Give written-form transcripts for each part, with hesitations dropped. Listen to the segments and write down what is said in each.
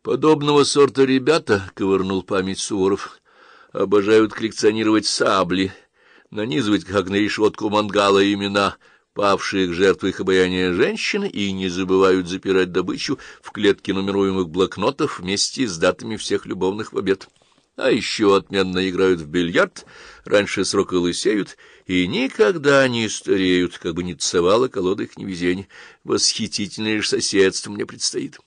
Подобного сорта ребята, — ковырнул память Суворов, — обожают коллекционировать сабли, нанизывать, как на решетку мангала, имена павших жертв их обаяния женщин и не забывают запирать добычу в клетки нумеруемых блокнотов вместе с датами всех любовных побед. А еще отменно играют в бильярд, раньше срока лысеют и никогда не стареют, как бы ни тцевала колода их невезения. Восхитительное лишь соседство мне предстоит.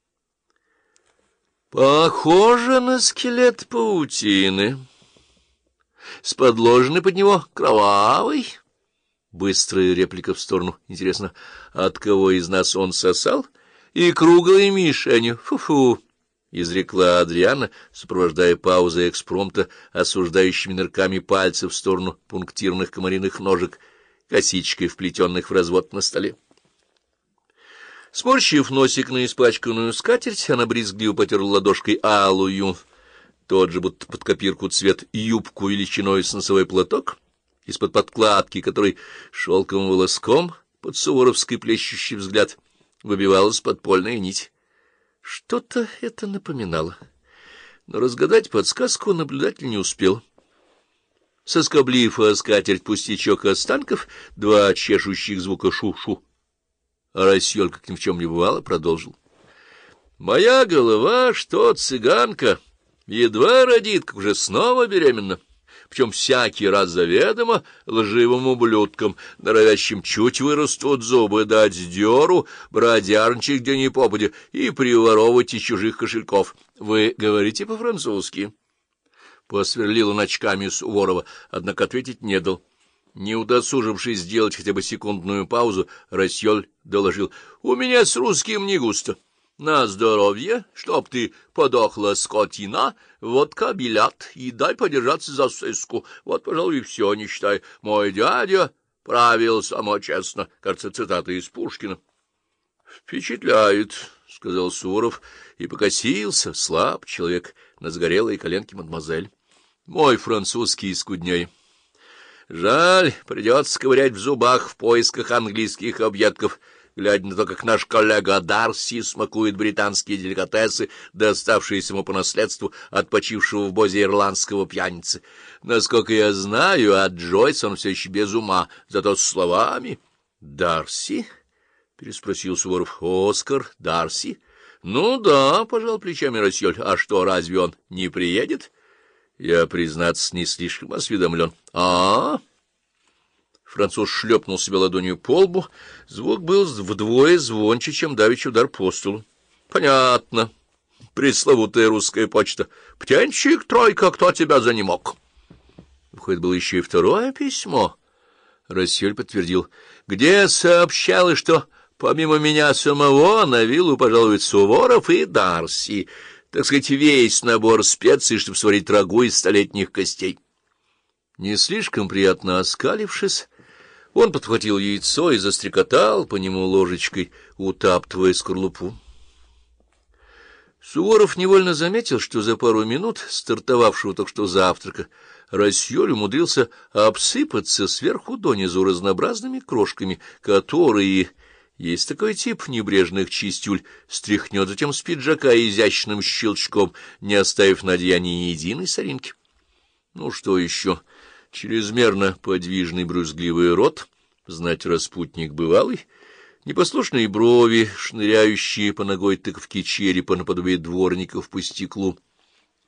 Похоже на скелет паутины. С подложенной под него кровавой. Быстрая реплика в сторону. Интересно, от кого из нас он сосал? И круглой мишенью. Фу-фу. — изрекла Адриана, сопровождая паузой экспромта осуждающими нырками пальцев в сторону пунктирных комариных ножек, косичкой вплетенных в развод на столе. Сморщив носик на испачканную скатерть, она брезгливо потерла ладошкой алую, тот же будто под копирку цвет юбку величиной с носовой платок, из-под подкладки, которой шелковым волоском под суворовский плещущий взгляд выбивалась подпольная нить. Что-то это напоминало, но разгадать подсказку наблюдатель не успел. Соскоблив о скатерть пустячок останков, два чешущих звука шу-шу, а Рассёль, как ни в чем не бывало, продолжил. «Моя голова, что цыганка, едва родит, как уже снова беременна, причем всякий раз заведомо лживым ублюдкам, норовящим чуть вырастут зубы, дать дёру, бродярничать где ни попадя и приворовывать из чужих кошельков. Вы говорите по-французски?» Посверлил он очками Суворова, однако ответить не дал. Не удосужившись сделать хотя бы секундную паузу, Рассёль доложил: «У меня с русским не густо. На здоровье, чтоб ты подохла, скотина, водка, бильярд, и дай подержаться за сыску. Вот, пожалуй, и все, не считай. Мой дядя правил само честно». Кажется, цитата из Пушкина. «Впечатляет», — сказал Суворов и покосился, слаб человек, на сгорелые коленки мадемуазель. «Мой французский скудней. Жаль, придется ковырять в зубах в поисках английских объедков, глядя на то, как наш коллега Дарси смакует британские деликатесы, доставшиеся ему по наследству от почившего в Бозе ирландского пьяницы. Насколько я знаю, от Джойс он все еще без ума, зато с словами». «Дарси?» — переспросил Суворов. «Оскар Дарси?» «Ну да», — пожал плечами Рассёль. «А что, разве он не приедет?» «Я, признаться, не слишком осведомлен». «А-а-а!» Француз шлепнул себя ладонью по лбу. Звук был вдвое звонче, чем давеча удар по столу. — Понятно. Пресловутая русская почта. Птенчик, тройка, кто тебя занемог? Выходит, было еще и второе письмо. Рассёль подтвердил. — Где сообщалось, что помимо меня самого на виллу пожалуют Суворов и Дарси. Так сказать, весь набор специй, чтобы сварить рагу из столетних костей. Не слишком приятно оскалившись, он подхватил яйцо и застрекотал по нему ложечкой, утаптывая скорлупу. Суворов невольно заметил, что за пару минут стартовавшего только что завтрака Рассёль умудрился обсыпаться сверху донизу разнообразными крошками, которые, есть такой тип небрежных чистюль, стряхнет затем с пиджака изящным щелчком, не оставив на одеянии ни единой соринки. Ну что еще? Чрезмерно подвижный брюзгливый рот, знать распутник бывалый, непослушные брови, шныряющие по ногой тыковки черепа наподобие дворников по стеклу,